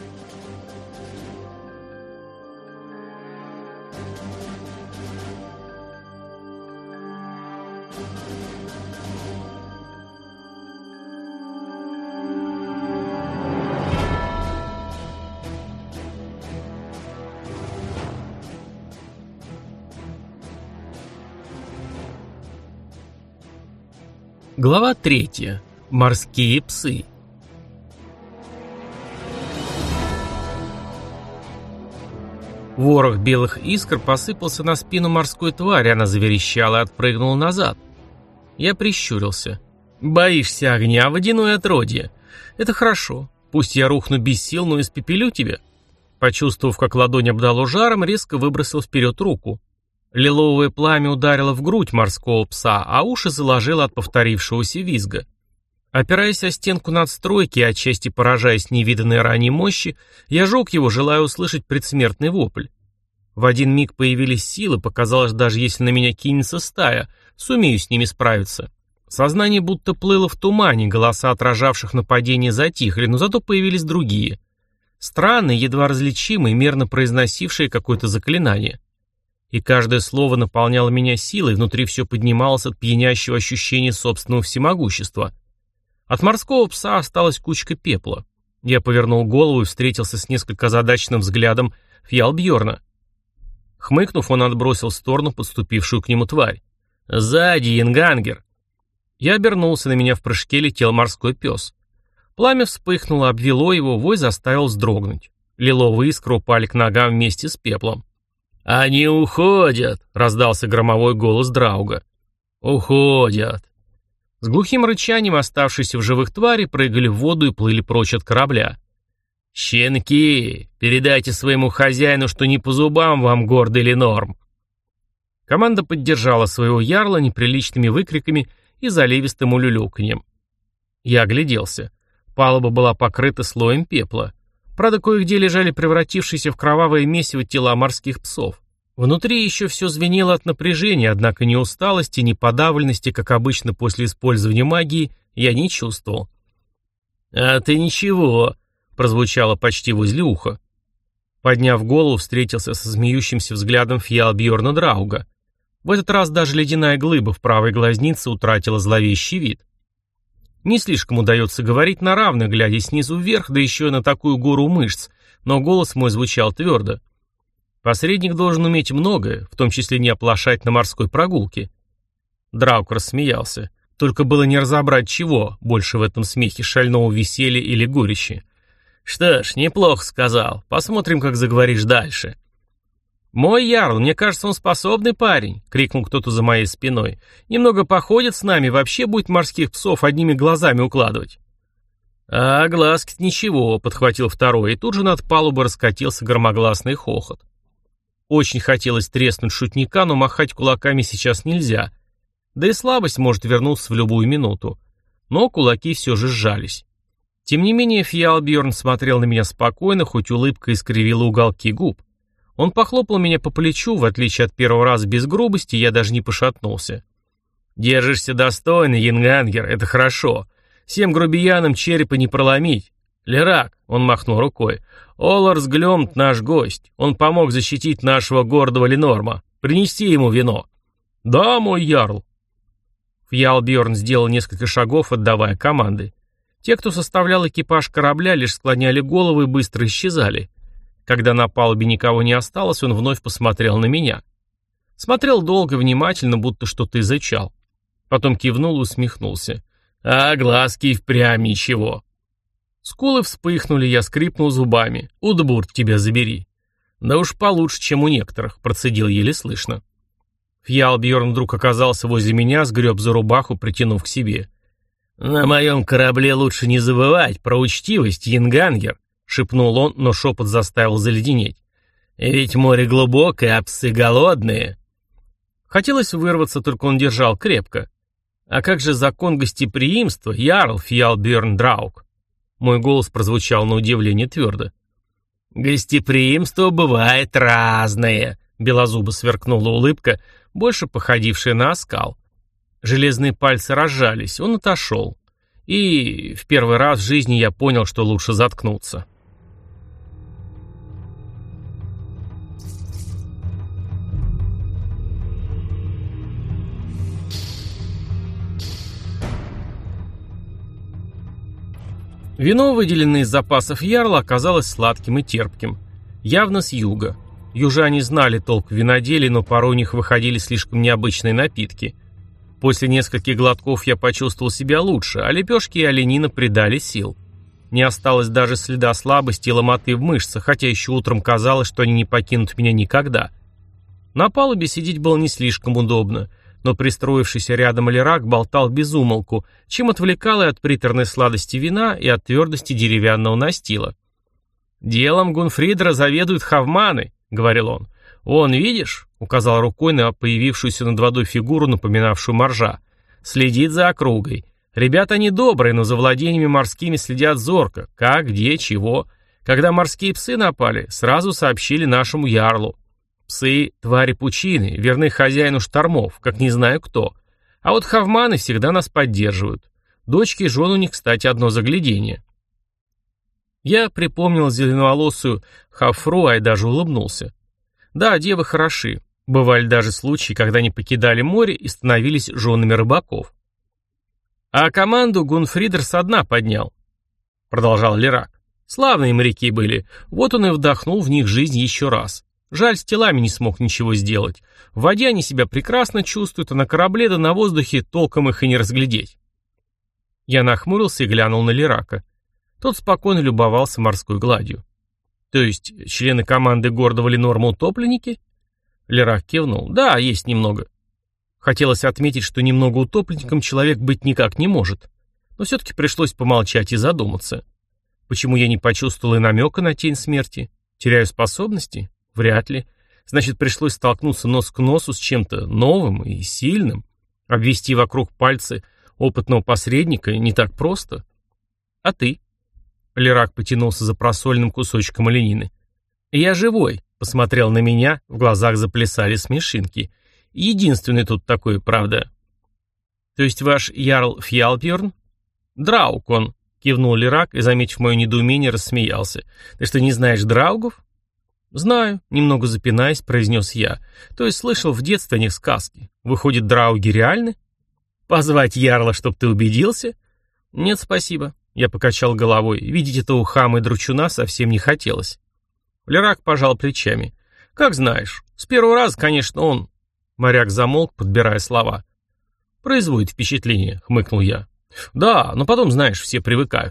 Глава 3. Морские псы. Ворох белых искр посыпался на спину морской твари, она заверещала и отпрыгнула назад. Я прищурился. «Боишься огня, водяное отродье? Это хорошо. Пусть я рухну без сил, но испепелю тебя». Почувствовав, как ладонь обдало жаром, резко выбросил вперед руку. Лиловое пламя ударило в грудь морского пса, а уши заложило от повторившегося визга. Опираясь о стенку надстройки и отчасти поражаясь невиданной ранее мощи, я жег его, желая услышать предсмертный вопль. В один миг появились силы, показалось, даже если на меня кинется стая, сумею с ними справиться. Сознание будто плыло в тумане, голоса отражавших нападение затихли, но зато появились другие. Странные, едва различимые, мерно произносившие какое-то заклинание. И каждое слово наполняло меня силой, внутри все поднималось от пьянящего ощущения собственного всемогущества. От морского пса осталась кучка пепла. Я повернул голову и встретился с несколько озадаченным взглядом Фьялбьорна. Хмыкнув, он отбросил в сторону подступившую к нему тварь. «Сзади, Янгангер!» Я обернулся, на меня в прыжке летел морской пес. Пламя вспыхнуло, обвело его, вой заставил вздрогнуть. Лиловые искры упали к ногам вместе с пеплом. «Они уходят!» — раздался громовой голос Драуга. «Уходят!» С глухим рычанием оставшиеся в живых твари прыгали в воду и плыли прочь от корабля. «Щенки, передайте своему хозяину, что не по зубам вам гордый Ленорм!» Команда поддержала своего ярла неприличными выкриками и заливистым улюлюканьем. Я огляделся. Палуба была покрыта слоем пепла. Правда, кое-где лежали превратившиеся в кровавое месиво тела морских псов. Внутри еще все звенело от напряжения, однако ни усталости, ни подавленности, как обычно после использования магии, я не чувствовал. «А ты ничего», — прозвучало почти возле уха. Подняв голову, встретился со смеющимся взглядом Фьялбьорна Драуга. В этот раз даже ледяная глыба в правой глазнице утратила зловещий вид. Не слишком удается говорить на равных, глядя снизу вверх, да еще и на такую гору мышц, но голос мой звучал твердо. Посредник должен уметь многое, в том числе не оплошать на морской прогулке. Драуг рассмеялся. Только было не разобрать чего, больше в этом смехе шального веселья или горечи. «Что ж, неплохо сказал. Посмотрим, как заговоришь дальше». «Мой ярл, мне кажется, он способный парень», — крикнул кто-то за моей спиной. «Немного походит с нами, вообще будет морских псов одними глазами укладывать». «А глазки-то ничего», — подхватил второй, и тут же над палубой раскатился громогласный хохот. Очень хотелось треснуть шутника, но махать кулаками сейчас нельзя. Да и слабость может вернуться в любую минуту. Но кулаки все же сжались. Тем не менее, Фьялбьорн смотрел на меня спокойно, хоть улыбка искривила уголки губ. Он похлопал меня по плечу, в отличие от первого раза без грубости, я даже не пошатнулся. «Держишься достойно, Янгангер, это хорошо. Всем грубиянам черепа не проломить. Лерак», — он махнул рукой, — «Оларс Глёмт наш гость. Он помог защитить нашего гордого Ленорма. Принести ему вино». «Да, мой ярл». Фьялбьорн сделал несколько шагов, отдавая команды. Те, кто составлял экипаж корабля, лишь склоняли головы и быстро исчезали. Когда на палубе никого не осталось, он вновь посмотрел на меня. Смотрел долго, внимательно, будто что-то изучал. Потом кивнул и усмехнулся. «А глазки и впрямь ничего». Скулы вспыхнули, я скрипнул зубами. «Удбурт тебя забери». «Да уж получше, чем у некоторых», — процедил еле слышно. Фьялбьорн вдруг оказался возле меня, сгреб за рубаху, притянув к себе. «На моем корабле лучше не забывать про учтивость, Янгангер», — шепнул он, но шепот заставил заледенеть. «Ведь море глубокое, а псы голодные». Хотелось вырваться, только он держал крепко. «А как же закон гостеприимства, ярл Фьялбьорн Драуг?» Мой голос прозвучал на удивление твердо. «Гостеприимство бывает разное», — белозубо сверкнула улыбка, больше походившая на оскал. Железные пальцы разжались, он отошел. И в первый раз в жизни я понял, что лучше заткнуться. Вино, выделенное из запасов ярла, оказалось сладким и терпким. Явно с юга. Южане знали толк в виноделии, но порой у них выходили слишком необычные напитки. После нескольких глотков я почувствовал себя лучше, а лепешки и оленина придали сил. Не осталось даже следа слабости и ломоты в мышцах, хотя еще утром казалось, что они не покинут меня никогда. На палубе сидеть было не слишком удобно, но пристроившийся рядом Лерак болтал без умолку, чем отвлекал и от приторной сладости вина, и от твердости деревянного настила. «Делом Гунфридера заведуют хавманы», — говорил он. «Вон, видишь?» — указал рукой на появившуюся над водой фигуру, напоминавшую моржа. «Следит за округой. Ребята они добрые, но за владениями морскими следят зорко. Как, где, чего. Когда морские псы напали, сразу сообщили нашему ярлу. Псы — твари пучины, верны хозяину штормов, как не знаю кто. А вот хавманы всегда нас поддерживают. Дочки и жены у них, кстати, одно заглядение». Я припомнил зеленоволосую Хафру, и даже улыбнулся. Да, девы хороши. Бывали даже случаи, когда они покидали море и становились женами рыбаков. «А команду Гунфридер со дна поднял», — продолжал Лерак. «Славные моряки были, вот он и вдохнул в них жизнь еще раз. Жаль, с телами не смог ничего сделать. В воде они себя прекрасно чувствуют, а на корабле да на воздухе толком их и не разглядеть». Я нахмурился и глянул на Лерака. Тот спокойно любовался морской гладью. «То есть члены команды гордого Ленорма утопленники?» Лерак кивнул. «Да, есть немного». Хотелось отметить, что немного утопленником человек быть никак не может. Но все-таки пришлось помолчать и задуматься. Почему я не почувствовал и намека на тень смерти? Теряю способности? Вряд ли. Значит, пришлось столкнуться нос к носу с чем-то новым и сильным. Обвести вокруг пальцы опытного посредника не так просто. А ты? Лерак потянулся за просольным кусочком оленины. «Я живой», — посмотрел на меня, в глазах заплясали смешинки. «Единственный тут такой, правда». «То есть ваш ярл Фьялбьорн?» «Драук он», — кивнул Лерак и, заметив мое недоумение, рассмеялся. «Ты что, не знаешь драугов?» «Знаю», — немного запинаясь, произнес я. «То есть слышал в детстве о них сказки. Выходит, драуги реальны?» «Позвать ярла, чтоб ты убедился?» «Нет, спасибо». Я покачал головой. Видеть этого хама и дручуна совсем не хотелось. Лерак пожал плечами. «Как знаешь. С первого раза, конечно, он...» Моряк замолк, подбирая слова. «Производит впечатление», — хмыкнул я. «Да, но потом, знаешь, все привыкают».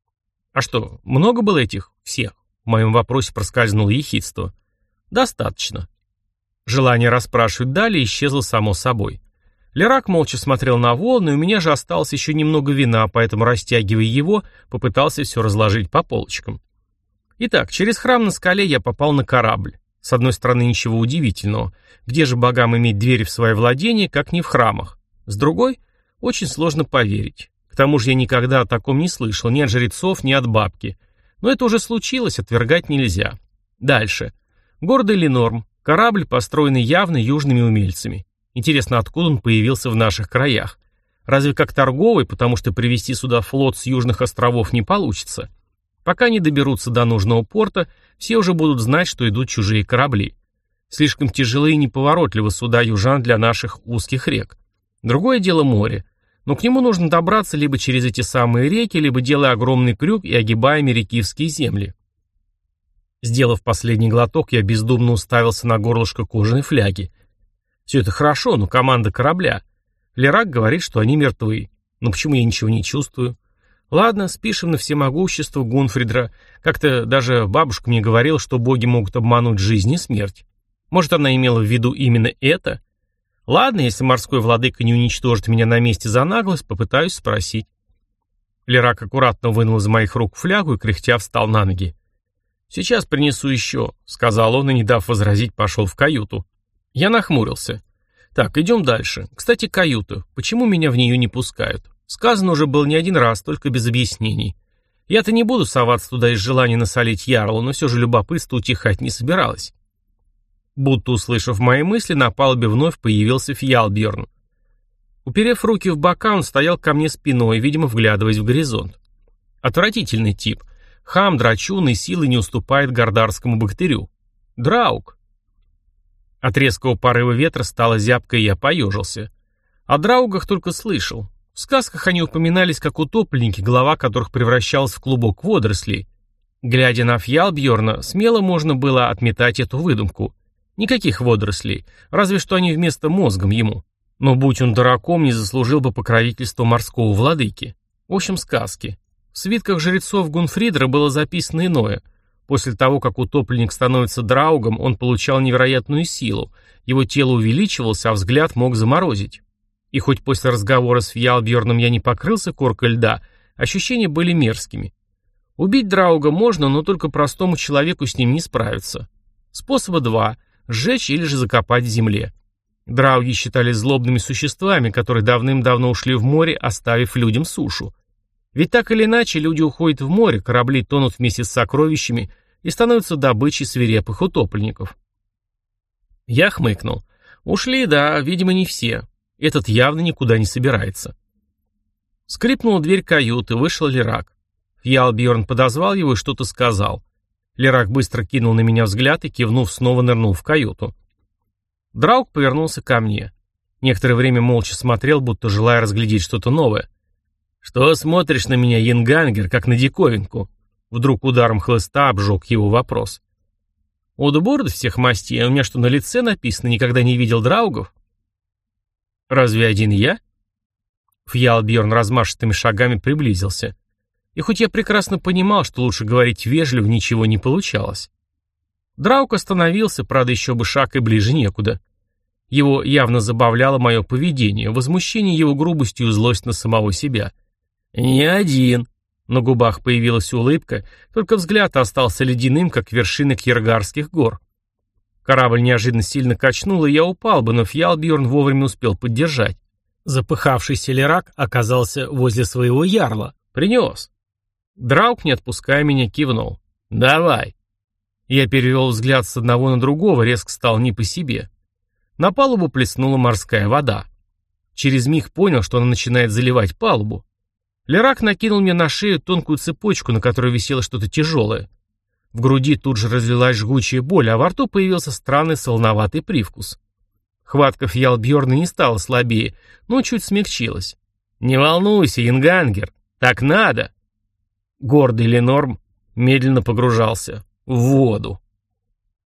«А что, много было этих всех?» В моем вопросе проскользнуло ехидство. «Достаточно». Желание расспрашивать далее исчезло само собой. Лерак молча смотрел на волны, и у меня же осталось еще немного вина, поэтому, растягивая его, попытался все разложить по полочкам. Итак, через храм на скале я попал на корабль. С одной стороны, ничего удивительного. Где же богам иметь двери в свое владение, как не в храмах? С другой, очень сложно поверить. К тому же я никогда о таком не слышал, ни от жрецов, ни от бабки. Но это уже случилось, отвергать нельзя. Дальше. Гордый Ленорм. Корабль, построенный явно южными умельцами. Интересно, откуда он появился в наших краях? Разве как торговый, потому что привезти сюда флот с южных островов не получится? Пока не доберутся до нужного порта, все уже будут знать, что идут чужие корабли. Слишком тяжелые и неповоротливы суда южан для наших узких рек. Другое дело море. Но к нему нужно добраться либо через эти самые реки, либо делая огромный крюк и огибая мерикивские земли. Сделав последний глоток, я бездумно уставился на горлышко кожаной фляги. Все это хорошо, но команда корабля. Лерак говорит, что они мертвы. Но почему я ничего не чувствую? Ладно, спишем на всемогущество Гунфридера. Как-то даже бабушка мне говорила, что боги могут обмануть жизнь и смерть. Может, она имела в виду именно это? Ладно, если морской владыка не уничтожит меня на месте за наглость, попытаюсь спросить. Лерак аккуратно вынул из моих рук флягу и, кряхтя, встал на ноги. «Сейчас принесу еще», — сказал он и, не дав возразить, пошел в каюту. Я нахмурился. Так, идем дальше. Кстати, каюта. Почему меня в нее не пускают? Сказано уже было не один раз, только без объяснений. Я-то не буду соваться туда из желания насолить ярлу, но все же любопытство утихать не собиралось. Будто услышав мои мысли, на палубе вновь появился Фьялбьорн. Уперев руки в бока, он стоял ко мне спиной, видимо, вглядываясь в горизонт. Отвратительный тип. Хам, драчун и силы не уступает гордарскому богатырю. Драук. От резкого порыва ветра стало зябко, и я поежился. О драугах только слышал. В сказках они упоминались как утопленники, голова которых превращалась в клубок водорослей. Глядя на Фьялбьорна, смело можно было отметать эту выдумку. Никаких водорослей, разве что они вместо мозгом ему. Но будь он дураком, не заслужил бы покровительства морского владыки. В общем, сказки. В свитках жрецов Гунфридера было записано иное. После того, как утопленник становится драугом, он получал невероятную силу. Его тело увеличивалось, а взгляд мог заморозить. И хоть после разговора с Фьялбьорном я не покрылся коркой льда, ощущения были мерзкими. Убить драуга можно, но только простому человеку с ним не справиться. Способа два – сжечь или же закопать в земле. Драуги считались злобными существами, которые давным-давно ушли в море, оставив людям сушу. Ведь так или иначе люди уходят в море, корабли тонут вместе с сокровищами и становятся добычей свирепых утопленников. Я хмыкнул. Ушли, да, видимо, не все. Этот явно никуда не собирается. Скрипнула дверь каюты, вышел Лерак. Фьялбьорн подозвал его и что-то сказал. Лерак быстро кинул на меня взгляд и, кивнув, снова нырнул в каюту. Драуг повернулся ко мне. Некоторое время молча смотрел, будто желая разглядеть что-то новое. «Что смотришь на меня, Янгангер, как на диковинку?» Вдруг ударом хлыста обжег его вопрос. «Удборд всех мастей, а у меня что, на лице написано, никогда не видел драугов?» «Разве один я?» Фьялбьорн размашистыми шагами приблизился. И хоть я прекрасно понимал, что лучше говорить вежливо, ничего не получалось. Драуг остановился, правда, еще бы шаг и ближе некуда. Его явно забавляло мое поведение, возмущение его грубостью и злость на самого себя. «Не один». На губах появилась улыбка, только взгляд остался ледяным, как вершины Кьергарских гор. Корабль неожиданно сильно качнул, и я упал бы, но Фьялбьорн вовремя успел поддержать. Запыхавшийся Лерак оказался возле своего ярла. Принес. Драуг, не отпуская меня, кивнул. «Давай». Я перевел взгляд с одного на другого, резко стал не по себе. На палубу плеснула морская вода. Через миг понял, что она начинает заливать палубу. Лерак накинул мне на шею тонкую цепочку, на которой висело что-то тяжелое. В груди тут же разлилась жгучая боль, а во рту появился странный солоноватый привкус. Хватка Фьялбьорна не стала слабее, но чуть смягчилась. «Не волнуйся, Янгангер, так надо!» Гордый Ленорм медленно погружался в воду.